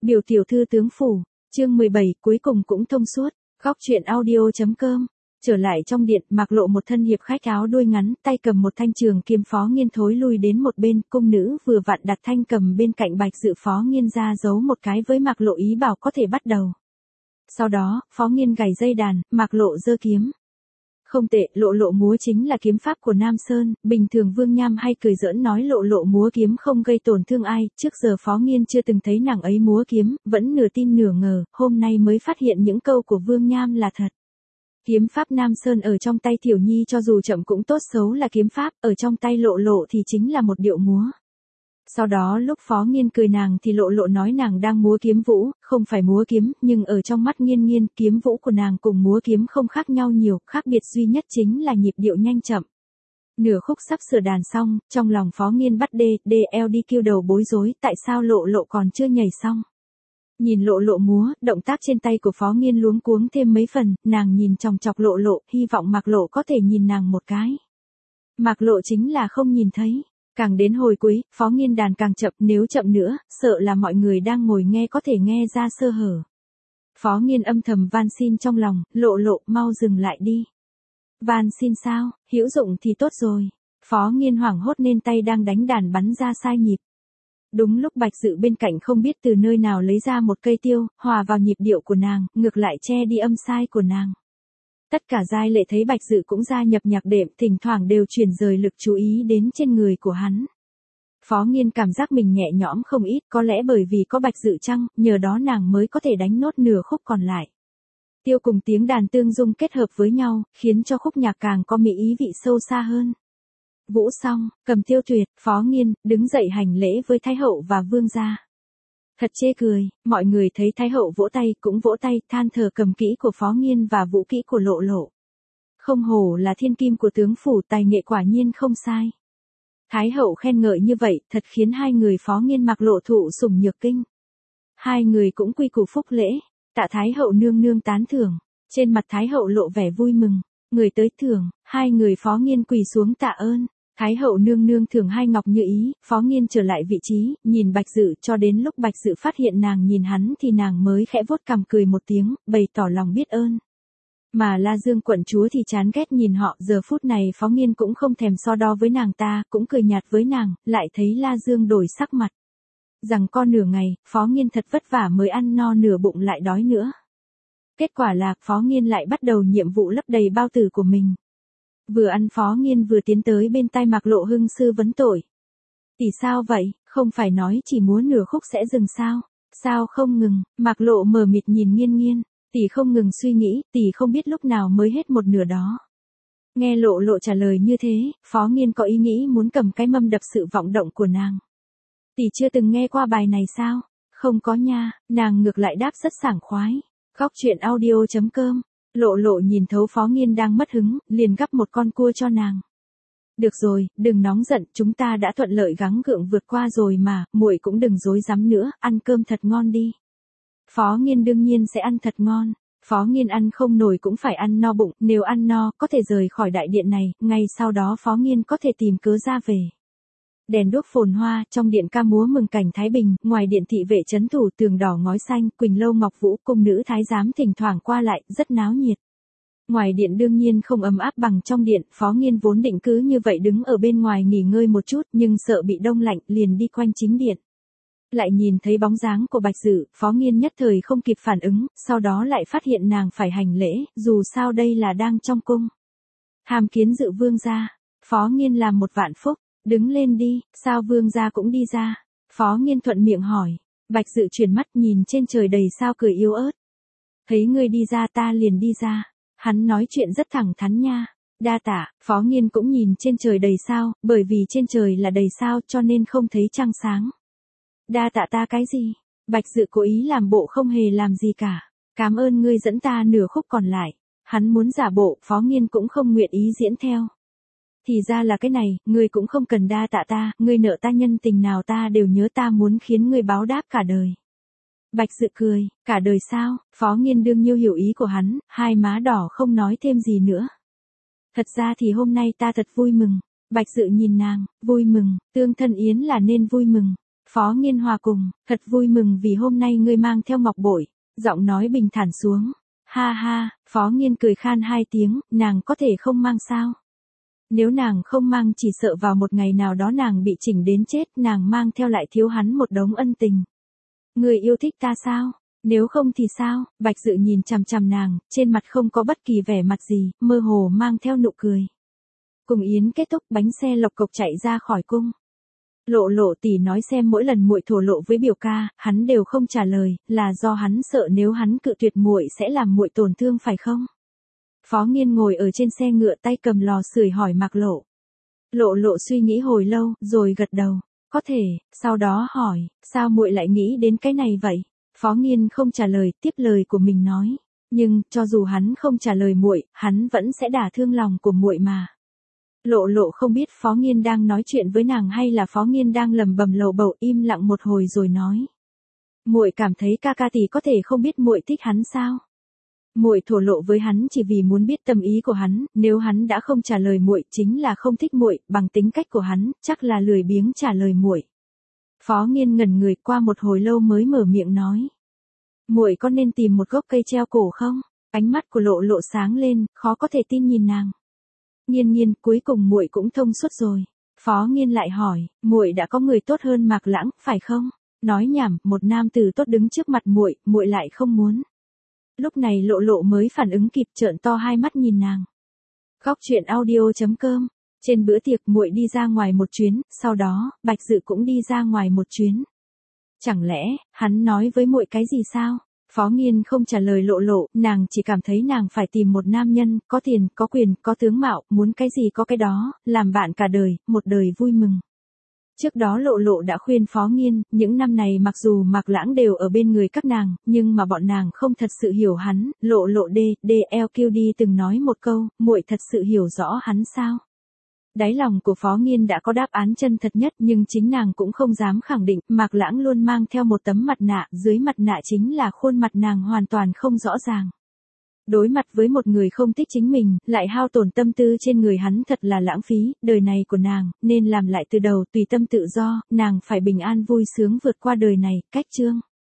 Biểu tiểu thư tướng phủ, chương 17, cuối cùng cũng thông suốt. Góc truyện audio.com. Trở lại trong điện, Mạc Lộ một thân hiệp khách áo đuôi ngắn, tay cầm một thanh trường kiếm. Phó Nghiên thối lui đến một bên, cung nữ vừa vặn đặt thanh cầm bên cạnh Bạch Dự. Phó Nghiên ra giấu một cái với Mạc Lộ ý bảo có thể bắt đầu. Sau đó, Phó Nghiên gảy dây đàn, Mạc Lộ giơ kiếm. Không tệ, Lộ Lộ múa chính là kiếm pháp của Nam Sơn, bình thường Vương Nham hay cười giỡn nói Lộ Lộ múa kiếm không gây tổn thương ai, trước giờ Phó Nghiên chưa từng thấy nàng ấy múa kiếm, vẫn nửa tin nửa ngờ, hôm nay mới phát hiện những câu của Vương Nham là thật. Kiếm pháp Nam Sơn ở trong tay Tiểu Nhi cho dù chậm cũng tốt xấu là kiếm pháp, ở trong tay Lộ Lộ thì chính là một điệu múa. Sau đó lúc Phó Nghiên cười nàng thì Lộ Lộ nói nàng đang múa kiếm vũ, không phải múa kiếm, nhưng ở trong mắt Nghiên Nghiên, kiếm vũ của nàng cùng múa kiếm không khác nhau nhiều, khác biệt duy nhất chính là nhịp điệu nhanh chậm. Nửa khúc sắp sửa đàn xong, trong lòng Phó Nghiên bắt DL kêu đầu bối rối, tại sao Lộ Lộ còn chưa nhảy xong. Nhìn Lộ Lộ múa, động tác trên tay của Phó Nghiên luống cuống thêm mấy phần, nàng nhìn chòng chọc Lộ Lộ, hy vọng Mạc Lộ có thể nhìn nàng một cái. Mạc Lộ chính là không nhìn thấy. Càng đến hồi cuối, Phó Nghiên đàn càng chậm, nếu chậm nữa, sợ là mọi người đang ngồi nghe có thể nghe ra sơ hở. Phó Nghiên âm thầm van xin trong lòng, Lộ Lộ, mau dừng lại đi. Van xin sao, hữu dụng thì tốt rồi. Phó Nghiên hoảng hốt nên tay đang đánh đàn bắn ra sai nhịp. Đúng lúc Bạch Dự bên cạnh không biết từ nơi nào lấy ra một cây tiêu, hòa vào nhịp điệu của nàng, ngược lại che đi âm sai của nàng. Tất cả giai lệ thấy Bạch Dự cũng gia nhập nhạc đệm, thỉnh thoảng đều chuyển rời lực chú ý đến trên người của hắn. Phó Nghiên cảm giác mình nhẹ nhõm không ít, có lẽ bởi vì có Bạch Dự chăng, nhờ đó nàng mới có thể đánh nốt nửa khúc còn lại. Tiêu cùng tiếng đàn tương dung kết hợp với nhau, khiến cho khúc nhạc càng có mỹ ý vị sâu xa hơn. Vũ xong, cầm tiêu tuyệt, Phó Nghiên đứng dậy hành lễ với Thái hậu và Vương gia. Thật chê cười, mọi người thấy Thái hậu vỗ tay cũng vỗ tay, than thở cầm kỹ của Phó Nghiên và vũ kỹ của Lộ Lộ. Không hổ là thiên kim của tướng phủ, tài nghệ quả nhiên không sai. Thái hậu khen ngợi như vậy, thật khiến hai người Phó Nghiên Mạc Lộ thụ sủng nhược kinh. Hai người cũng quy củ phúc lễ, tạ Thái hậu nương nương tán thưởng, trên mặt Thái hậu lộ vẻ vui mừng, người tới thưởng, hai người Phó Nghiên quỳ xuống tạ ơn. Thái hậu nương nương thưởng hai ngọc như ý, Phó Nghiên trở lại vị trí, nhìn Bạch Dự, cho đến lúc Bạch Dự phát hiện nàng nhìn hắn thì nàng mới khẽ vuốt cằm cười một tiếng, bày tỏ lòng biết ơn. Mà La Dương quận chúa thì chán ghét nhìn họ, giờ phút này Phó Nghiên cũng không thèm so đo với nàng ta, cũng cười nhạt với nàng, lại thấy La Dương đổi sắc mặt. Rằng co nửa ngày, Phó Nghiên thật vất vả mới ăn no nửa bụng lại đói nữa. Kết quả là, Phó Nghiên lại bắt đầu nhiệm vụ lấp đầy bao tử của mình. Vừa ăn Phó Nghiên vừa tiến tới bên tai Mạc Lộ hưng sư vấn tội. Tỷ sao vậy, không phải nói chỉ múa nửa khúc sẽ dừng sao? Sao không ngừng? Mạc Lộ mờ mịt nhìn Nghiên Nghiên, tỷ không ngừng suy nghĩ, tỷ không biết lúc nào mới hết một nửa đó. Nghe Lộ Lộ trả lời như thế, Phó Nghiên có ý nghĩ muốn cầm cái mâm đập sự vọng động của nàng. Tỷ chưa từng nghe qua bài này sao? Không có nha, nàng ngược lại đáp rất sảng khoái. Góc truyện audio.com. Lộ Lộ nhìn thấu Phó Nghiên đang mất hứng, liền gắp một con cua cho nàng. Được rồi, đừng nóng giận, chúng ta đã thuận lợi gắng gượng vượt qua rồi mà, muội cũng đừng rối rắm nữa, ăn cơm thật ngon đi. Phó Nghiên đương nhiên sẽ ăn thật ngon. Phó Nghiên ăn không nổi cũng phải ăn no bụng, nếu ăn no, có thể rời khỏi đại điện này, ngay sau đó Phó Nghiên có thể tìm cớ ra về. Đèn đuốc phồn hoa, trong điện ca múa mừng cảnh thái bình, ngoài điện thị vệ trấn thủ, tường đỏ ngói xanh, Quỳnh lâu ngọc vũ, cung nữ thái giám thỉnh thoảng qua lại, rất náo nhiệt. Ngoài điện đương nhiên không ấm áp bằng trong điện, Phó Nghiên vốn định cứ như vậy đứng ở bên ngoài nghỉ ngơi một chút, nhưng sợ bị đông lạnh, liền đi quanh chính điện. Lại nhìn thấy bóng dáng của Bạch Dự, Phó Nghiên nhất thời không kịp phản ứng, sau đó lại phát hiện nàng phải hành lễ, dù sao đây là đang trong cung. Hàm kiến Dự vương gia. Phó Nghiên làm một vạn phúc. Đứng lên đi, sao vương gia cũng đi ra? Phó Nghiên thuận miệng hỏi. Bạch Dự chuyển mắt nhìn trên trời đầy sao cười yếu ớt. Thấy ngươi đi ra ta liền đi ra. Hắn nói chuyện rất thẳng thắn nha. Đa tạ, Phó Nghiên cũng nhìn trên trời đầy sao, bởi vì trên trời là đầy sao cho nên không thấy trăng sáng. Đa tạ ta cái gì? Bạch Dự cố ý làm bộ không hề làm gì cả. Cảm ơn ngươi dẫn ta nửa khúc còn lại. Hắn muốn giả bộ, Phó Nghiên cũng không nguyện ý diễn theo. Thì ra là cái này, ngươi cũng không cần đa tạ ta, ngươi nợ ta nhân tình nào ta đều nhớ, ta muốn khiến ngươi báo đáp cả đời. Bạch Dự cười, cả đời sao? Phó Nghiên đương nhiêu hiểu ý của hắn, hai má đỏ không nói thêm gì nữa. Thật ra thì hôm nay ta thật vui mừng. Bạch Dự nhìn nàng, vui mừng, tương thân yến là nên vui mừng. Phó Nghiên hòa cùng, thật vui mừng vì hôm nay ngươi mang theo ngọc bội, giọng nói bình thản xuống. Ha ha, Phó Nghiên cười khan hai tiếng, nàng có thể không mang sao? Nếu nàng không mang chỉ sợ vào một ngày nào đó nàng bị chỉnh đến chết, nàng mang theo lại thiếu hắn một đống ân tình. Ngươi yêu thích ta sao? Nếu không thì sao? Bạch Dự nhìn chằm chằm nàng, trên mặt không có bất kỳ vẻ mặt gì, mơ hồ mang theo nụ cười. Cùng yến kết thúc, bánh xe lộc cộc chạy ra khỏi cung. Lộ Lộ tỷ nói xem mỗi lần muội thổ lộ với biểu ca, hắn đều không trả lời, là do hắn sợ nếu hắn cự tuyệt muội sẽ làm muội tổn thương phải không? Phó Nghiên ngồi ở trên xe ngựa tay cầm lò sưởi hỏi Mạc Lộ. Lộ Lộ suy nghĩ hồi lâu, rồi gật đầu. Có thể, sau đó hỏi, sao muội lại nghĩ đến cái này vậy? Phó Nghiên không trả lời, tiếp lời của mình nói. Nhưng, cho dù hắn không trả lời muội, hắn vẫn sẽ đả thương lòng của muội mà. Lộ Lộ không biết Phó Nghiên đang nói chuyện với nàng hay là Phó Nghiên đang lẩm bẩm lầu bầu, im lặng một hồi rồi nói. Muội cảm thấy ca ca tỷ có thể không biết muội thích hắn sao? Muội thổ lộ với hắn chỉ vì muốn biết tâm ý của hắn, nếu hắn đã không trả lời muội chính là không thích muội, bằng tính cách của hắn, chắc là lười biếng trả lời muội. Phó Nghiên ngẩn người, qua một hồi lâu mới mở miệng nói. Muội có nên tìm một gốc cây treo cổ không? Ánh mắt của Lộ Lộ sáng lên, khó có thể tin nhìn nàng. Nghiên, cuối cùng muội cũng thông suốt rồi. Phó Nghiên lại hỏi, muội đã có người tốt hơn Mạc Lãng, phải không? Nói nhảm, một nam tử tốt đứng trước mặt muội lại không muốn. Lúc này Lộ Lộ mới phản ứng kịp, trợn to hai mắt nhìn nàng. Góc truyện audio.com. Trên bữa tiệc muội đi ra ngoài một chuyến, sau đó, Bạch Dự cũng đi ra ngoài một chuyến. Chẳng lẽ, hắn nói với muội cái gì sao? Phó Nghiên không trả lời Lộ Lộ, nàng chỉ cảm thấy nàng phải tìm một nam nhân, có tiền, có quyền, có tướng mạo, muốn cái gì có cái đó, làm bạn cả đời, một đời vui mừng. Trước đó Lộ Lộ đã khuyên Phó Nghiên, những năm này mặc dù Mạc Lãng đều ở bên người các nàng, nhưng mà bọn nàng không thật sự hiểu hắn. Lộ Lộ DLQD từng nói một câu, muội thật sự hiểu rõ hắn sao? Đáy lòng của Phó Nghiên đã có đáp án chân thật nhất, nhưng chính nàng cũng không dám khẳng định. Mạc Lãng luôn mang theo một tấm mặt nạ, dưới mặt nạ chính là khuôn mặt nàng hoàn toàn không rõ ràng. Đối mặt với một người không thích chính mình, lại hao tổn tâm tư trên người hắn thật là lãng phí, đời này của nàng, nên làm lại từ đầu, tùy tâm tự do, nàng phải bình an vui sướng vượt qua đời này, cách chương.